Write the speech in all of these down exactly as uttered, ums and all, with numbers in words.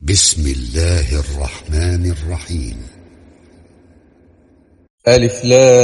بسم الله الرحمن الرحيم. ألف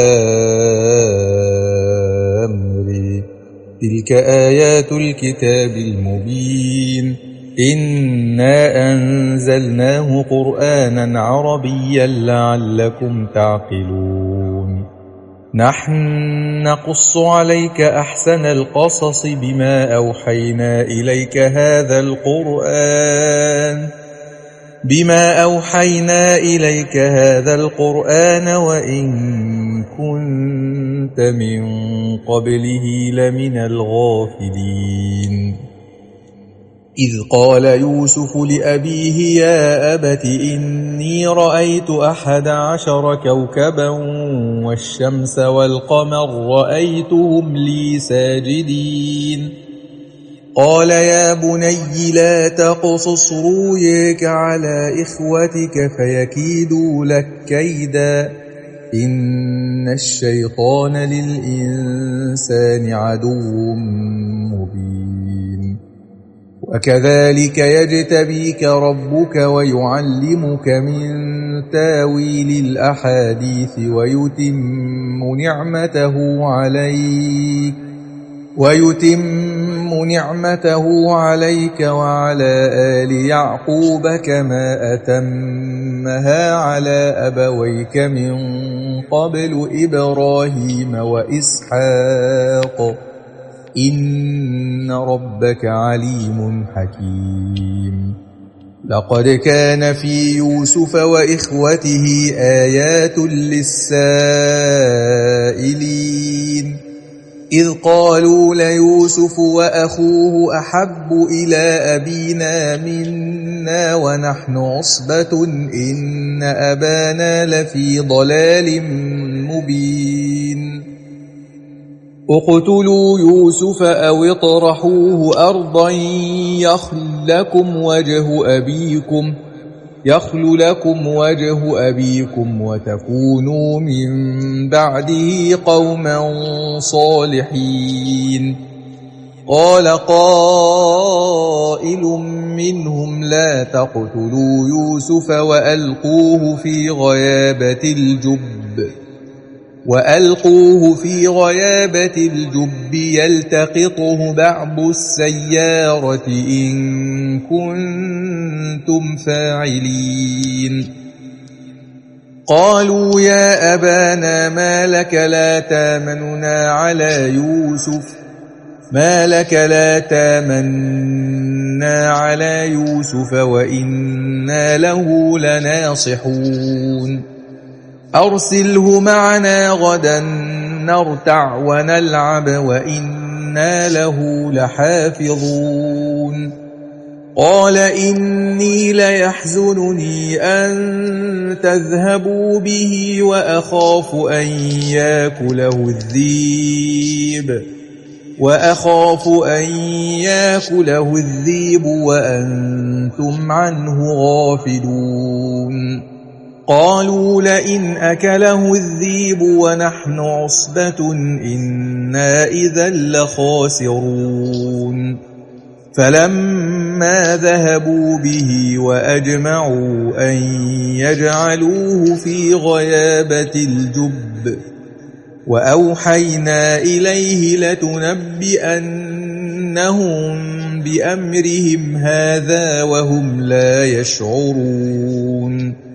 لام ر. تلك آيات الكتاب المبين. إنا أنزلناه قرآنا عربيا لعلكم تعقلون. نحن نقص عليك أحسن القصص بما أوحينا إليك هذا القرآن بما أوحينا إليك هذا القرآن وإن كنت من قبله لمن الغافلين. إذ قال يوسف لأبيه يا أبت إني رأيت أحد عشر كوكبا والشمس والقمر رأيتهم لي ساجدين. قال يا بني لا تقصص رؤياك على إخوتك فيكيدوا لك كيدا إن الشيطان للإنسان عدو مبين. وكذلك يجتبيك ربك ويعلمك من تاويل الأحاديث ويتم نعمته عليك ويتم نعمته عليك وعلى آل يعقوب كما أتمها على أبويك من قبل إبراهيم وإسحاق إن ربك عليم حكيم. لقد كان في يوسف وإخوته آيات للسائلين إذ قالوا ليوسف وأخوه أحب إلى أبينا منا ونحن عصبة إن أبانا لفي ضلال مبين. اقتلوا يوسف أو اطرحوه أرضا يخل لكم وجه أبيكم يخل لكم وجه أبيكم وتكونوا من بعده قوما صالحين. قال قائل منهم لا تقتلوا يوسف وألقوه في غيابة الجب وألقوه في غيابة الجب يلتقطه بعض السيارة إن كنتم فاعلين. قالوا يا أبانا ما لك لا تامننا على يوسف ما لك لا تامنا على يوسف وإنا له لناصحون. أرسله معنا غدا نرتع ونلعب وإنا له لحافظون. قال إني ليحزنني أن تذهبوا به وأخاف أن يأكله الذئب وأخاف أن يأكله الذئب وأنتم عنه غافلون. قالوا لئن أكله الذئب ونحن عصبة إنا إذا لخاسرون. فلما ذهبوا به وأجمعوا أن يجعلوه في غيابة الجب وأوحينا إليه لتنبئنهم بأمرهم هذا وهم لا يشعرون.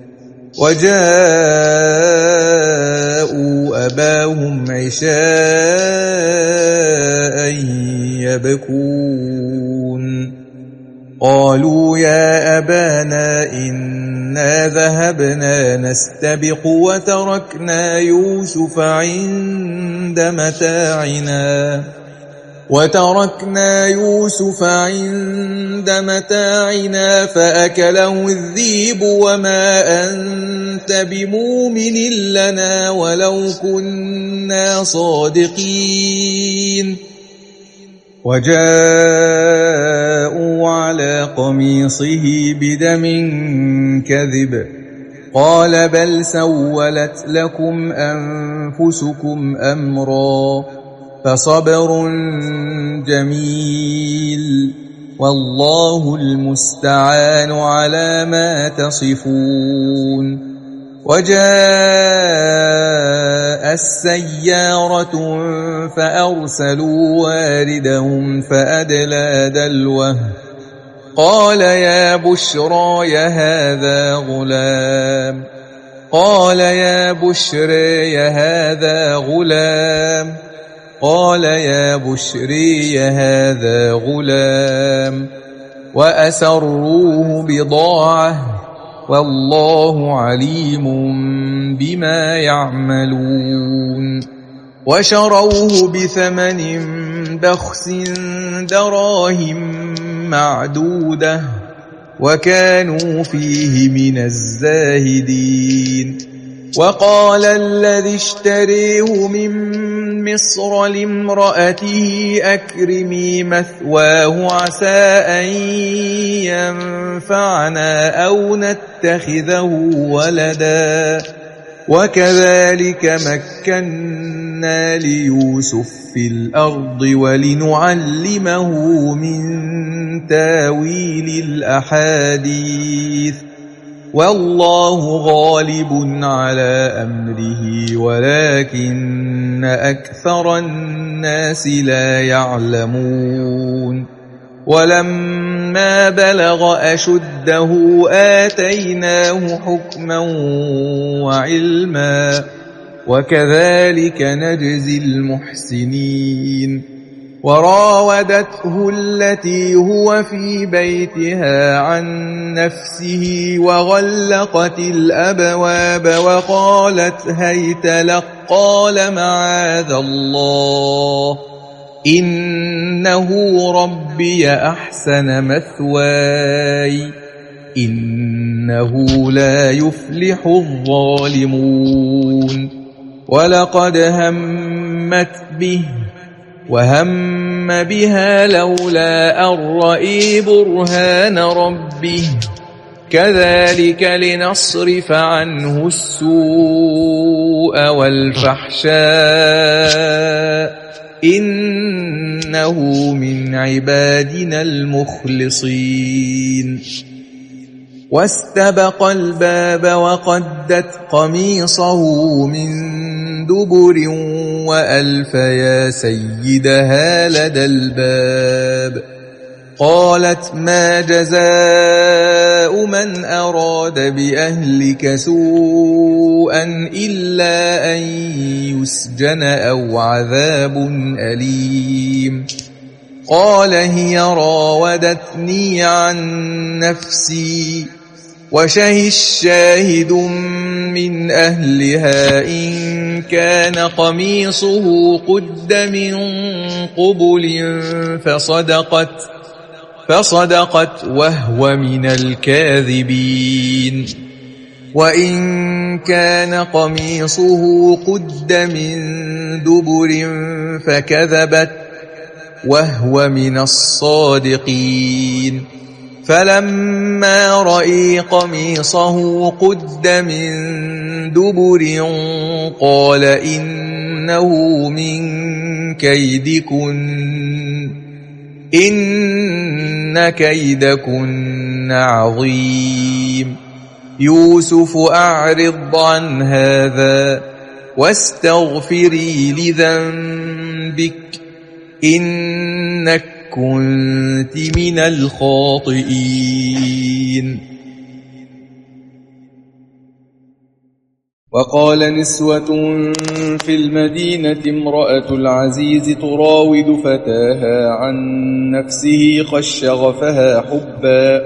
وجاءوا أباهم عشاء يبكون. قالوا يا أبانا إنا ذهبنا نستبق وتركنا يوسف عند متاعنا وتركنا يوسف عند متاعنا فأكله الذئب وما أنت بمؤمن لنا ولو كنا صادقين. وجاءوا على قميصه بدم كذب قال بل سولت لكم أنفسكم أمرا فصبر جميل والله المستعان على ما تصفون. وجاء السيارة فأرسلوا واردهم فأدلى دلوه قال يا بشرى هذا غلام قال يا بشرى هذا غلام قال يا بشري هذا غلام وأسروه بضاعة والله عليم بما يعملون. وشروه بثمن بخس دراهم معدودة وكانوا فيه من الزاهدين. وقال الذي اشتريه من مصر لامرأته أكرمي مثواه عسى أن ينفعنا أو نتخذه ولدا وكذلك مكنا ليوسف في الأرض ولنعلمه من تاويل الأحاديث والله غالب على أمره ولكن أكثر الناس لا يعلمون. ولما بلغ أشده آتيناه حكما وعلما وكذلك نجزي المحسنين. وراودته التي هو في بيتها عن نفسه وغلقت الأبواب وقالت هيت لك قال معاذ الله إنه ربي أحسن مثواي إنه لا يفلح الظالمون. ولقد همت به وهم بها لولا أن رأى برهان ربه كذلك لنصرف عنه السوء والفحشاء إنه من عبادنا المخلصين. واستبق الباب وقدت قميصه من دبر وألف يا سيدها لدى الباب قالت ما جزاء من أراد بأهلك سوءا إلا أن يسجن أو عذاب أليم. قال هي راودتني عن نفسي وشهد الشاهد من أهلها إن كان قميصه قد من قبل فصدقت فصدقت وهو من الكاذبين. وإن كان قميصه قد من دبر فكذبت وهو من الصادقين. فلما رأى قميصه قد من دبر قال إنه من كيدكن إن كيدكن عظيم. يوسف أعرض عن هذا واستغفري لذنبك إنك كنت من الخاطئين. وقال نسوة في المدينة امرأة العزيز تراود فتاها عن نفسه قد شغفها حبا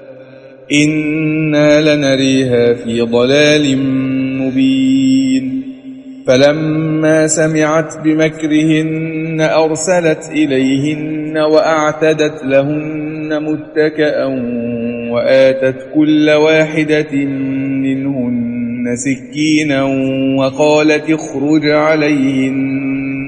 إنا لنريها في ضلال مبين. فلما سمعت بمكرهن أرسلت إليهن وأعتدت لهن متكئا وآتت كل واحدة منهن سكينا وقالت اخرج عليهن.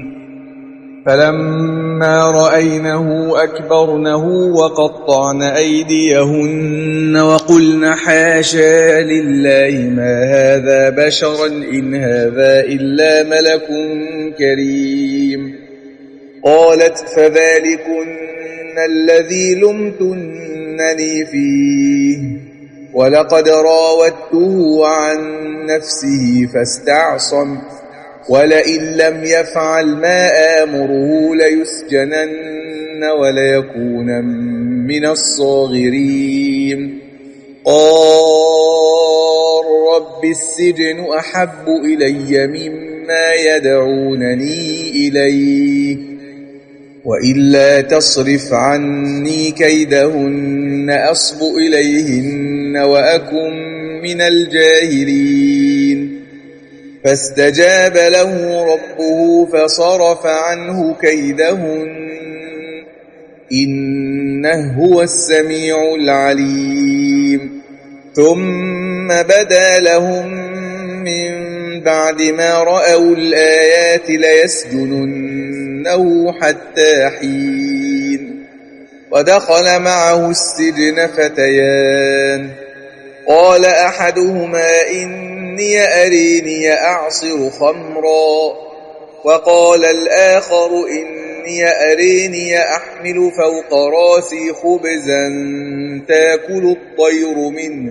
فلما رأينه أكبرنه وقطعن أيديهن وقلن حاشا لله ما هذا بشرا إن هذا إلا ملك كريم. قالت فذلكن الذي لمتنني فيه ولقد راودته عن نفسه فاستعصم ولئن لم يفعل ما آمره ليسجنن وليكون من الصاغرين قال رب السجن أحب إلي مما يدعونني إليه وإلا تصرف عني كيدهن أصب إليهن وأكن من الجاهلين فاستجاب له ربه فصرف عنه كيدهن إنه هو السميع العليم ثم بدا لهم من بعد ما رأوا الآيات ليسجننه حتى حين ودخل معه السجن فتيان قال أحدهما إني أريني أعصر خمرا وقال الآخر إني أريني أحمل فوق راسي خبزا تأكل الطير منه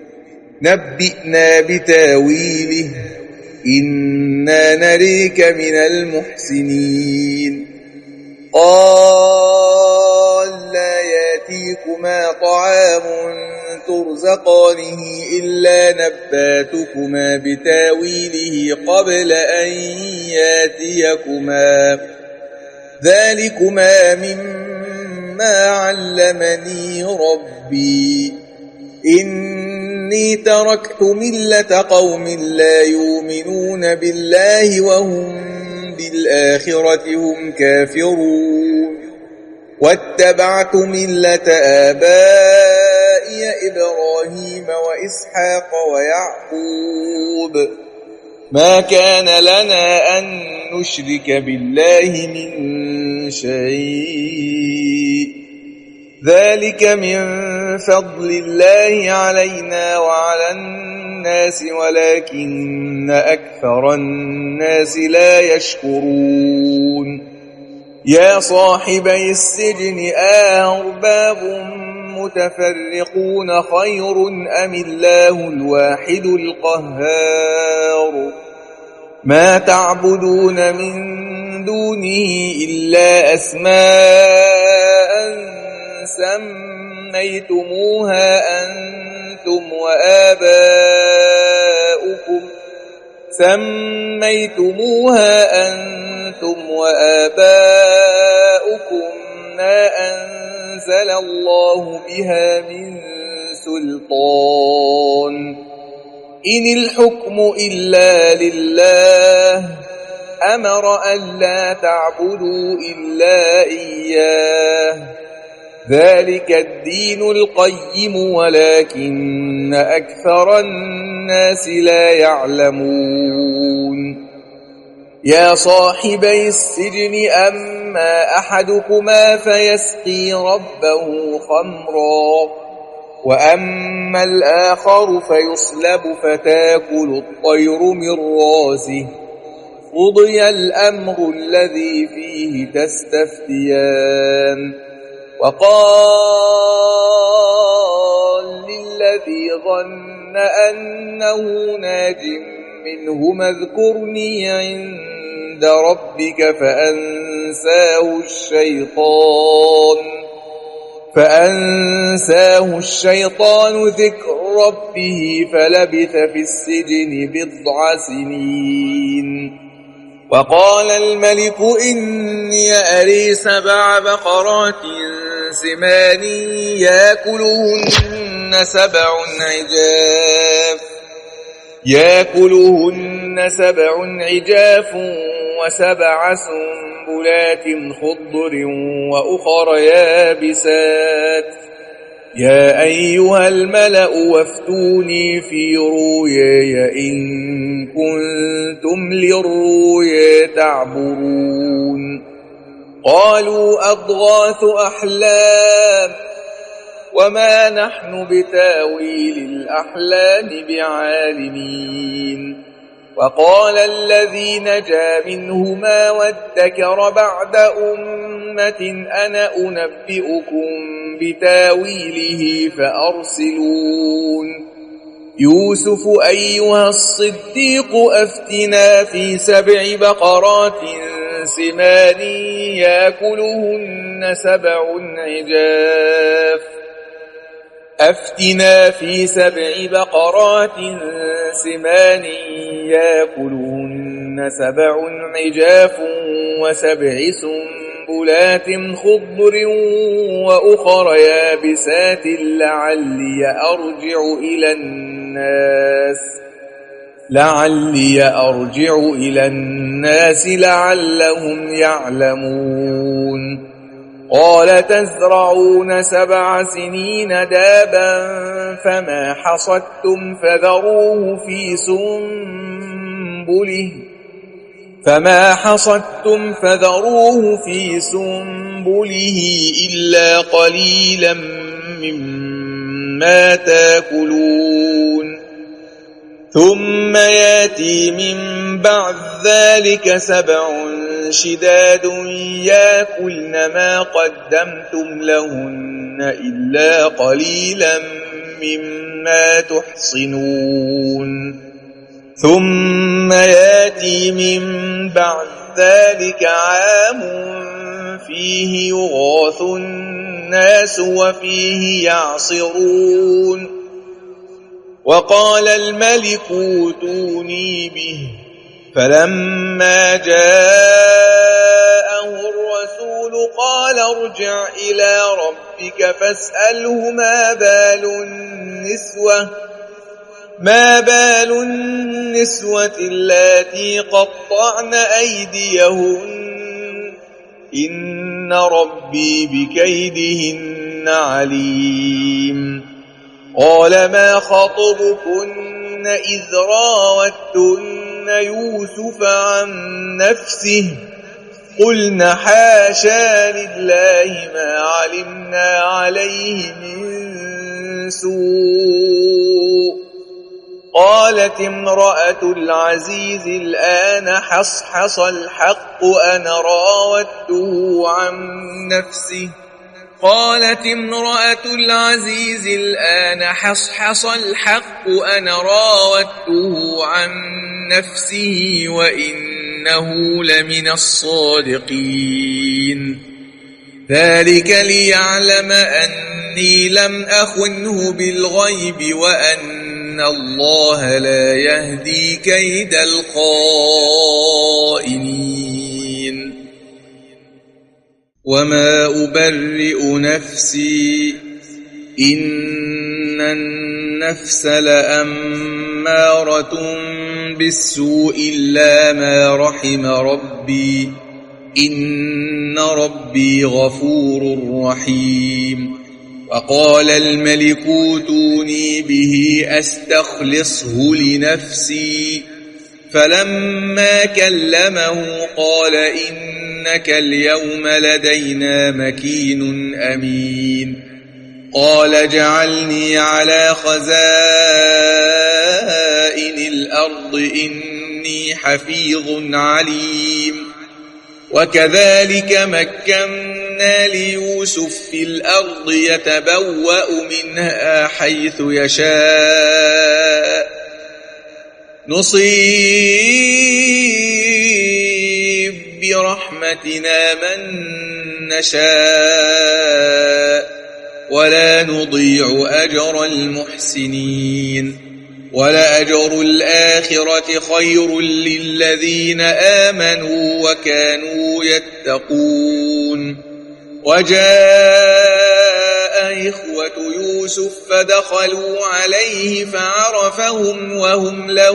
نبئنا بتاويله إنا نريك من المحسنين قال لا يأتيكما طعام ترزقانه إلا نباتكما بتاويله قبل أن يأتيكما ذلكما مما علمني ربي إني تركت ملة قوم لا يؤمنون بالله وهم بالآخرة هم كافرون واتبعت ملة آبائي إبراهيم وإسحاق ويعقوب ما كان لنا أن نشرك بالله من شيء ذلك من فضل الله علينا وعلى الناس ولكن أكثر الناس لا يشكرون يا صاحبي السجن أأرباب متفرقون خير أم الله الواحد القهار ما تعبدون من دونه إلا أسماء سميتموها أنتم وآباؤكم سميتموها أنتم وآباؤكم ما أنزل الله بها من سلطان إن الحكم إلا لله أمر ألا تعبدوا إلا إياه ذلك الدين القيم ولكن أكثر الناس لا يعلمون يا صاحبي السجن أما أحدكما فيسقي ربه خمرا وأما الآخر فيصلب فتاكل الطير من راسه قضي الأمر الذي فيه تستفتيان وقال للذي ظن أنه ناج منهما اذكرني عند ربك فأنساه الشيطان فأنساه الشيطان ذكر ربه فلبث في السجن بضع سنين وقال الملك إني أري سبع بقرات سمان يأكلهن سبع عجاف يأكلهن سبع عجاف وسبع سنبلات خضر وأخر يابسات يا أيها الملأ وافتوني في رؤياي إن كنتم للرؤيا تعبرون قالوا أضغاث أحلام وما نحن بتاويل الأحلام بعالمين وقال الذي نجا منهما وادكر بعد أمة أنا أنبئكم بتاويله فأرسلون يوسف أيها الصديق أفتنا في سبع بقرات سمان يأكلهن سبع عجاف أفتنا في سبع بقرات سمان يأكلهن سبع عجاف وسبع سنبلات خضر وأخر يابسات لعلي أرجع إلى الناس لعلي أرجع إلى الناس لعلهم يعلمون قال تزرعون سبع سنين دابا فما حصدتم فذروه في سنبله فما حصدتم فذروه في سنبله إلا قليلا مما تاكلون ثم ياتي من بعد ذلك سبع شداد يأكلن ما قدمتم لهن إلا قليلا مما تحصنون ثم ياتي من بعد ذلك عام فيه يغاث الناس وفيه يعصرون وقال الملك اوتوني به فلما جاءه الرسول قال ارجع إلى ربك فاسأله ما بال النسوة ما بال النسوة اللاتي قطعن أيديهن إن ربي بكيدهن عليم قال ما خطبكن إذ راوتن يوسف عن نفسه قلنا حاشا لله ما علمنا عليه من سوء قالت امرأة العزيز الآن حصحص الحق أنا راودته عن نفسه قالت امرأة العزيز الآن حصحص الحق أنا راودته عن نفسه وإنه لمن الصادقين ذلك ليعلم أني لم أخنه بالغيب وأن الله لا يهدي كيد الخائنين وما أبرئ نفسي إن النفس لأمارة بالسوء إلا ما رحم ربي إن ربي غفور رحيم وقال الملك اوتوني به أستخلصه لنفسي فلما كلمه قال إنك اليوم لدينا مكين أمين قال اجعلني على خزائن الأرض إني حفيظ عليم وكذلك مكنا ليوسف في الأرض يتبوأ منها حيث يشاء نصيب برحمتنا من نشاء ولا نضيع أجر المحسنين ولأجر الآخرة خير للذين آمنوا وكانوا يتقون وجاء إخوة يوسف فدخلوا عليه فعرفهم وهم له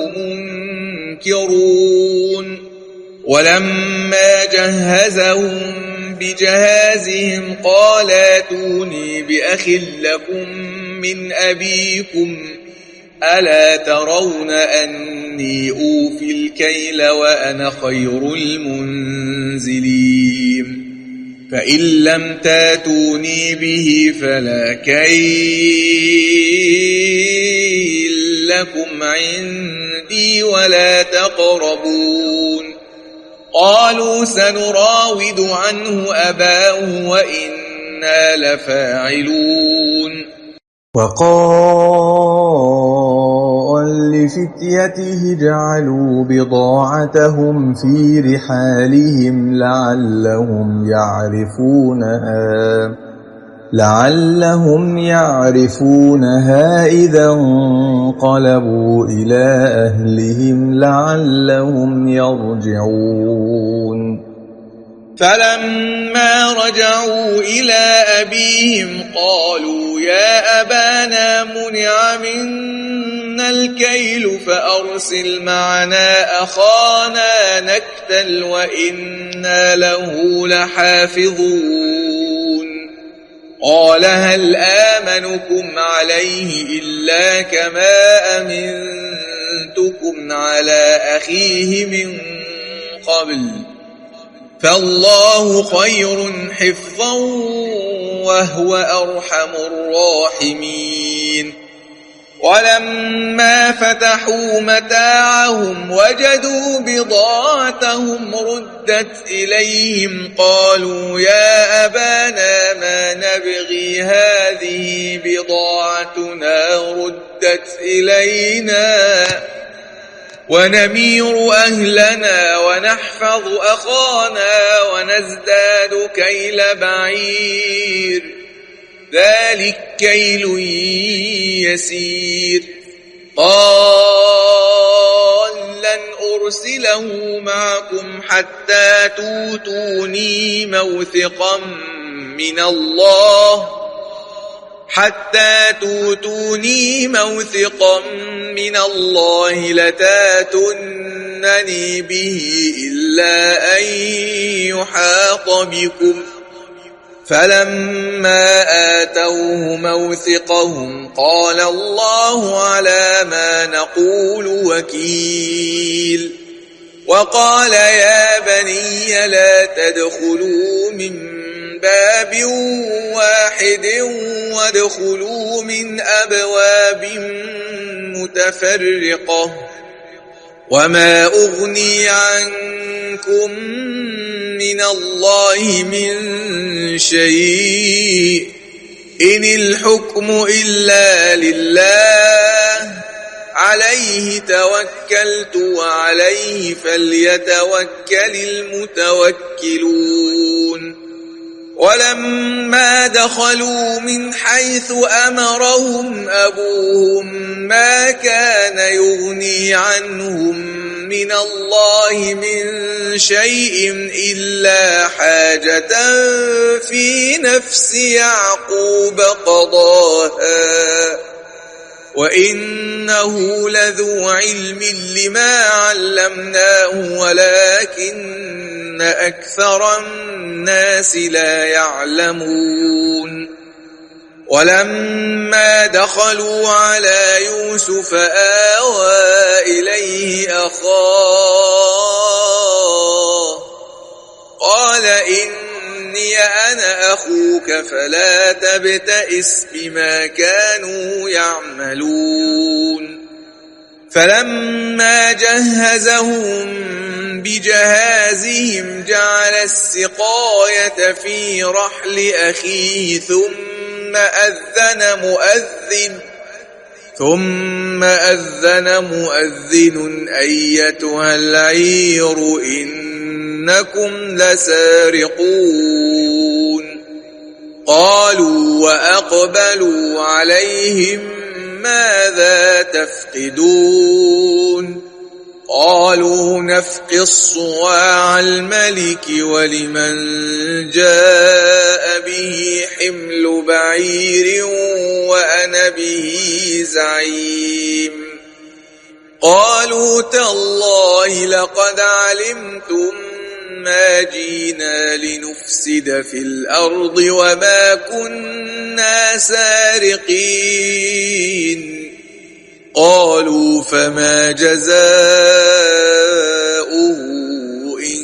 منكرون ولما جهزهم بجهازهم قال ائتوني بأخ لكم من أبيكم ألا ترون أني أوفي الكيل وأنا خير المنزلين فإن لم تاتوني به فلا كيل لكم عندي ولا تقربون قالوا سنراود عنه أباه وإنا لفاعلون وقال لفتيته اجعلوا بضاعتهم في رحالهم لعلهم يعرفونها لعلهم يعرفونها إذا انقلبوا إلى أهلهم لعلهم يرجعون فلما رجعوا إلى أبيهم قالوا يا أبانا منع منا الكيل فأرسل معنا أخانا نكتل وإنا له لحافظون قال هل آمنكم عليه إلا كما أمنتكم على أخيه من قبل فالله خير حفظا وهو أرحم الراحمين ولما فتحوا متاعهم وجدوا بضاعتهم ردت إليهم قالوا يا أبانا ما نبغي هذه بضاعتنا ردت إلينا ونمير أهلنا ونحفظ أخانا ونزداد كيل بعير ذلك كيل يسير قال لن أرسله معكم حتى توتوني موثقا من الله حتى توتوني موثقا من الله لتاتونني به إلا أن يحاط بكم فلما آتوه موثقهم قال الله على ما نقول وكيل وقال يا بني لا تدخلوا من باب واحد وادخلوا من أبواب متفرقة وما أغني عنكم من الله من شيء إن الحكم إلا لله عليه توكلت وعليه فليتوكل المتوكلون ولما دخلوا من حيث أمرهم أبوهم ما كان يغني عنهم من الله من شيء إلا حاجة في نفس يعقوب قضاها وإنه لذو علم لما علمناه ولكن أكثر الناس لا يعلمون ولما دخلوا على يوسف آوى إليه أخاه قال إني أنا أخوك فلا تبتئس بما كانوا يعملون فلما جهزهم بجهازهم جعل السقاية في رحل أخيه ثم أذن مؤذن ثم أذن مؤذن أيتها العير إنكم لسارقون قالوا وأقبلوا عليهم ماذا تفقدون قالوا نفقي الصواع الملك ولمن جاء به حمل بعير وأنا به زعيم قالوا تالله لقد علمتم ما جينا لنفسد في الأرض وما كنا سارقين قالوا فما جزاؤه إن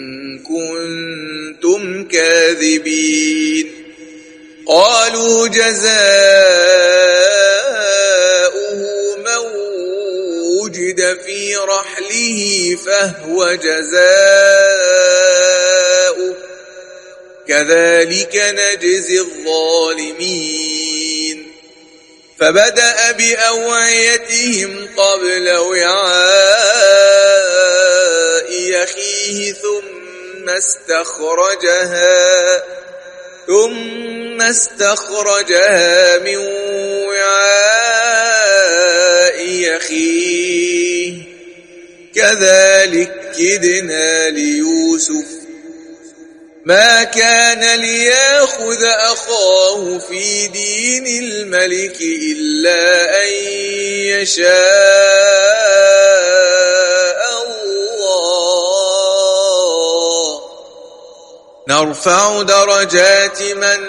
كنتم كاذبين قالوا جزاؤه من أوجد في رحله فهو جزاؤه كذلك نجزي الظالمين فبدأ بأوعيتهم قبل وعاء أخيه ثم استخرجها ثم استخرجها من وعاء أخيه كذلك كدنا ليوسف ما كان ليأخذ أخاه في دين الملك إلا أن يشاء الله نرفع درجات من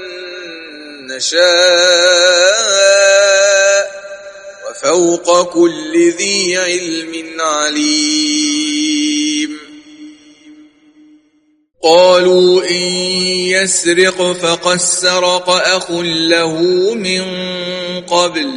نشاء وفوق كل ذي علم عليم قالوا إن يسرق فقد سرق أخ له من قبل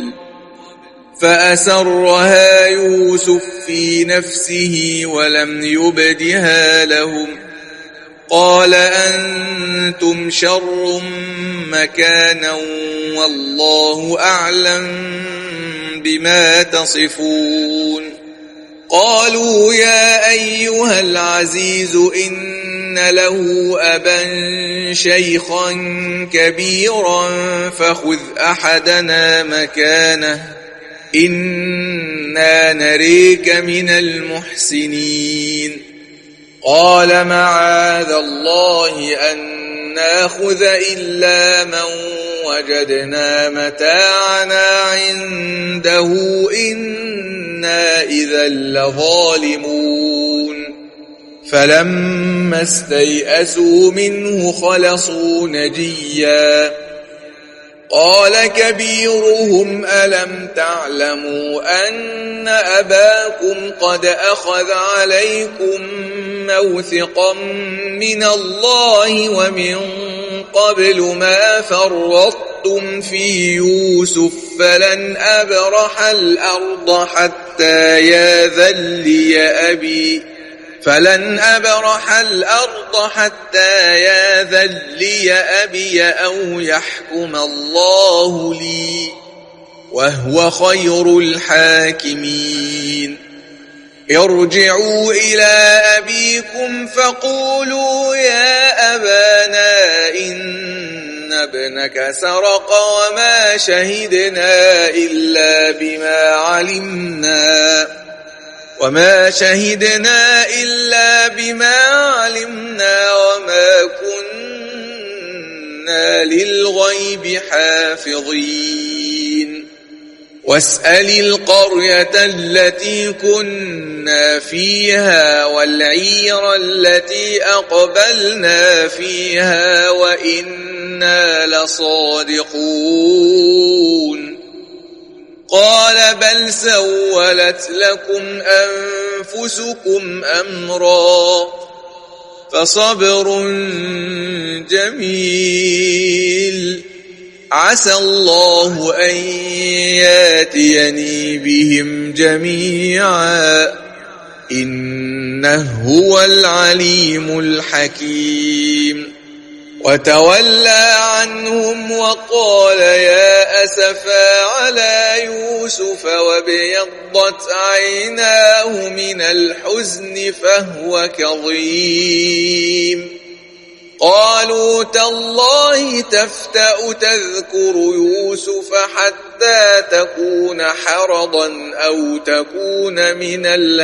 فأسرها يوسف في نفسه ولم يبدها لهم قال أنتم شر مكانا والله أعلم بما تصفون قالوا يا أيها العزيز إن له أبا شيخا كبيرا فخذ أحدنا مكانه إنا نريك من المحسنين قال معاذ الله أن ناخذ إلا من وجدنا متاعنا عنده إنا إذا لظالمون فلما استيئسوا منه خلصوا نجيا قال كبيرهم ألم تعلموا أن أباكم قد أخذ عليكم موثقا من الله ومن قبل ما فرطتم في يوسف فلن أبرح الأرض حتى يأذن لي أبي فلن أبرح الأرض حتى يأذن لي أبي أو يحكم الله لي وهو خير الحاكمين ارجعوا إلى أبيكم فقولوا يا أبانا إن ابنك سرق وما شهدنا إلا بما علمنا وما شهدنا إلا بما علمنا وما كنا للغيب حافظين واسأل القرية التي كنا فيها والعير التي أقبلنا فيها وإنا لصادقون قال بل سولت لكم أنفسكم أمرا فصبر جميل عسى الله أن ياتيني بهم جميعا إنه هو العليم الحكيم وتولى عنهم وقال يا أسفا على يوسف وابيضت عيناه من الحزن فهو كظيم قالوا تالله تفتأ تذكر يوسف حتى تكون حرضا أو تكون من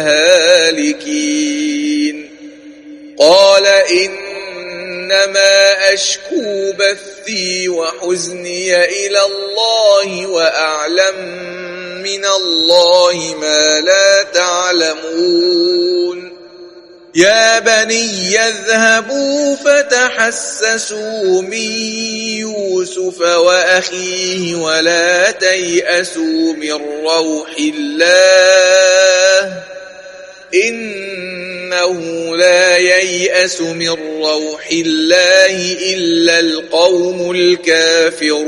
الهالكين قال إنما أشكو بثي وحزني إلى الله وأعلم من الله ما لا تعلمون يا بني يذهبوا فتحسسوا من يوسف وأخيه ولا تيأسوا من روح الله إنه لا ييأس من روح الله إلا القوم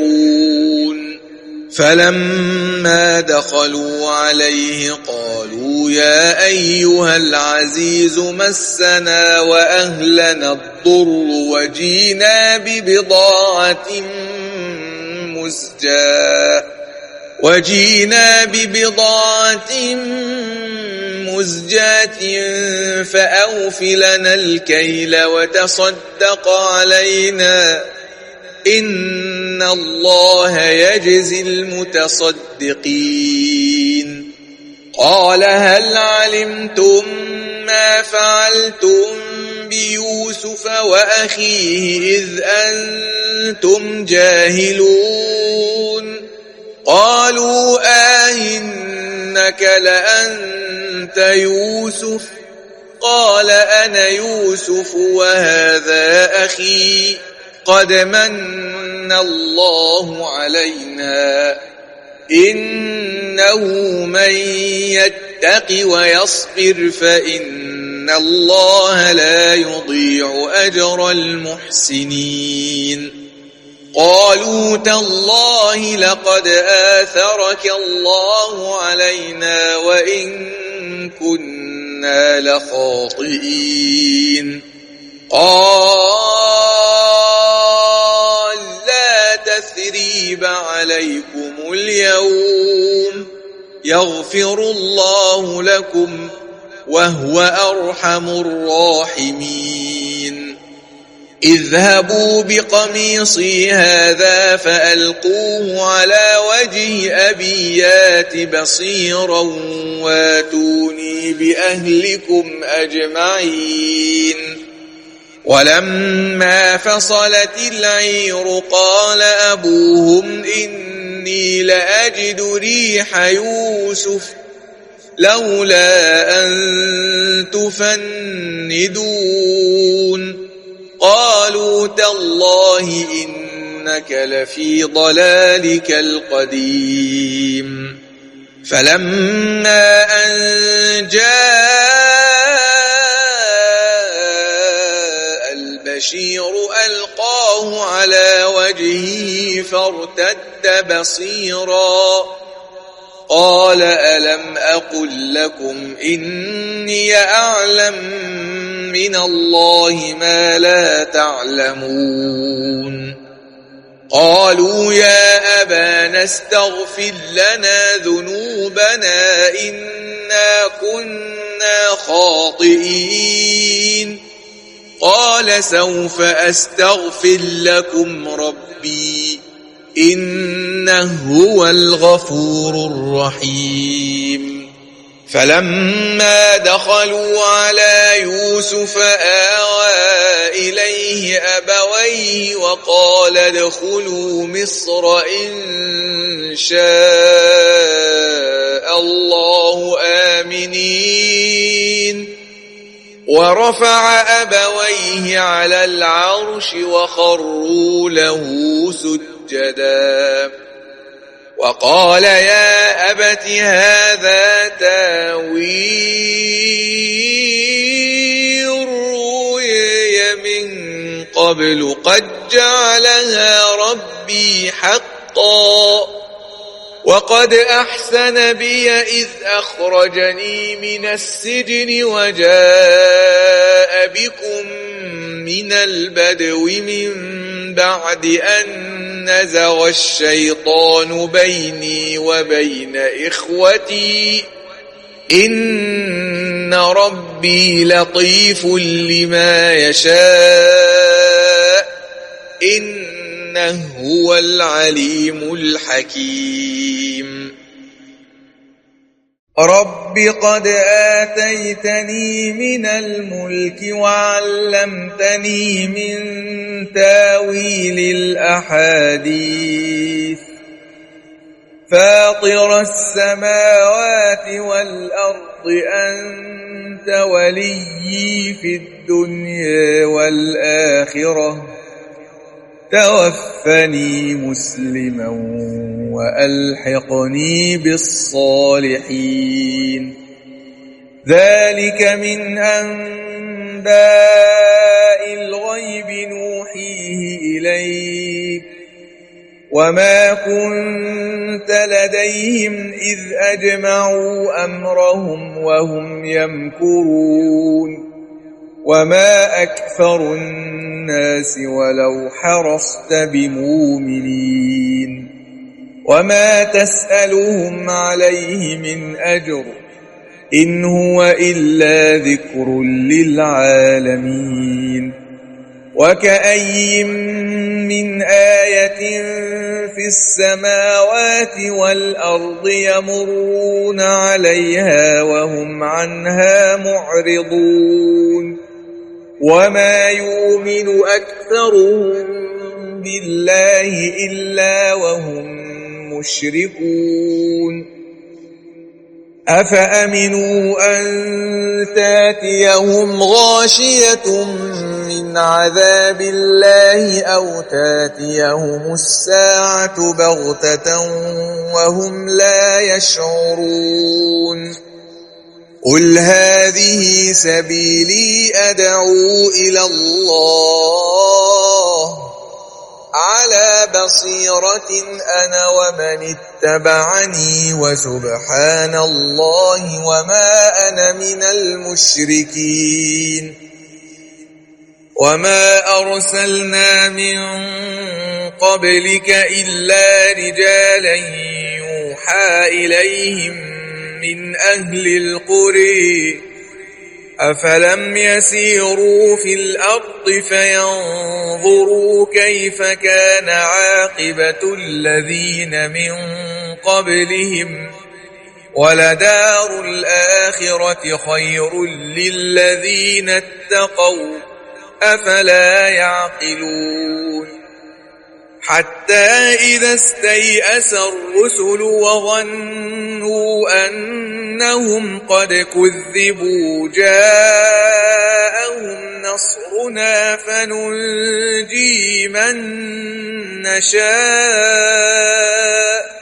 الكافرون فلما دخلوا عليه قالوا قالوا يا أيها العزيز مسنا وأهلنا الضر وجينا ببضاعة مزجاة وجينا ببضاعة مزجاة فأوف لنا الكيل وتصدق علينا إن الله يجزي المتصدقين قال هل علمتم ما فعلتم بيوسف وأخيه إذ أنتم جاهلون قالوا آئنك لأنت يوسف قال أنا يوسف وهذا أخي قد من الله علينا إنه من يتق ويصبر فإن الله لا يضيع أجر المحسنين قالوا تالله لقد آثرك الله علينا وإن كنا لخاطئين قال لا تثريب عليكم اليوم يغفر الله لكم وهو أرحم الراحمين اذهبوا بقميصي هذا فألقوه على وجه أبي يات بصيرا واتوني بأهلكم أجمعين ولما فصلت العير قال أبوهم إني لأجد ريح يوسف لولا أن تفندون قالوا تالله إنك لفي ضلالك القديم فلما أن جاء البشير ألقاه على وجهه فارتد بصيرا قال ألم أقل لكم إني أعلم من الله ما لا تعلمون قالوا يا أبانا استغفر لنا ذنوبنا إنا كنا خاطئين قال سوف أستغفر لكم ربي إنه هو الغفور الرحيم فلما دخلوا على يوسف آوى إليه أبويه وقال ادخلوا مصر إن شاء الله آمنين ورفع أبويه على العرش وخروا له سجدا وقال يا أبت هذا تاويل رؤياي من قبل قد جعلها ربي حقا وقد أحسن بي إذ أخرجني من السجن وجاء بكم من البدو من بعد أن نزغ الشيطان بيني وبين إخوتي إن ربي لطيف لما يشاء إنه هو العليم الحكيم رب قد آتيتني من الملك وعلمتني من تاويل الأحاديث فاطر السماوات والأرض أنت وليي في الدنيا والآخرة توفني مسلما وألحقني بالصالحين ذلك من أنباء الغيب نوحيه إليك وما كنت لديهم إذ أجمعوا أمرهم وهم يمكرون وما أكثر الناس ولو حرصت بمؤمنين وما تسألهم عليه من أجر إن هو إلا ذكر للعالمين وكأي من آية في السماوات والأرض يمرون عليها وهم عنها معرضون وما يؤمن أكثرهم بالله إلا وهم مشركون أفأمنوا أن تاتيهم غاشية من عذاب الله أو تاتيهم الساعة بغتة وهم لا يشعرون قل هذه سبيلي أدعو إلى الله على بصيرة أنا ومن اتبعني وسبحان الله وما أنا من المشركين وما أرسلنا من قبلك إلا رجالا يوحى إليهم من أهل القرى أفلم يسيروا في الأرض فينظروا كيف كان عاقبة الذين من قبلهم ولدار الآخرة خير للذين اتقوا أفلا يعقلون حتى إذا استيأس الرسل وظنوا أنهم قد كذبوا جاءهم نصرنا فننجي من نشاء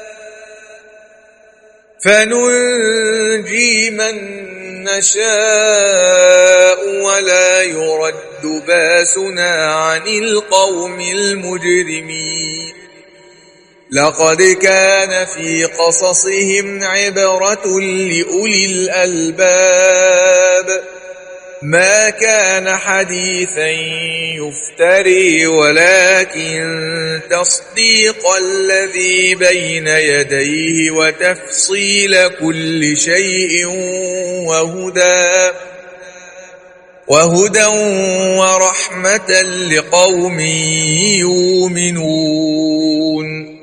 فننجي من نشاء ولا يرد باسنا عن القوم المجرمين لقد كان في قصصهم عبرة لأولي الألباب ما كان حديثا يفتري ولكن تصديق الذي بين يديه وتفصيل كل شيء وهدى وهدى ورحمة لقوم يؤمنون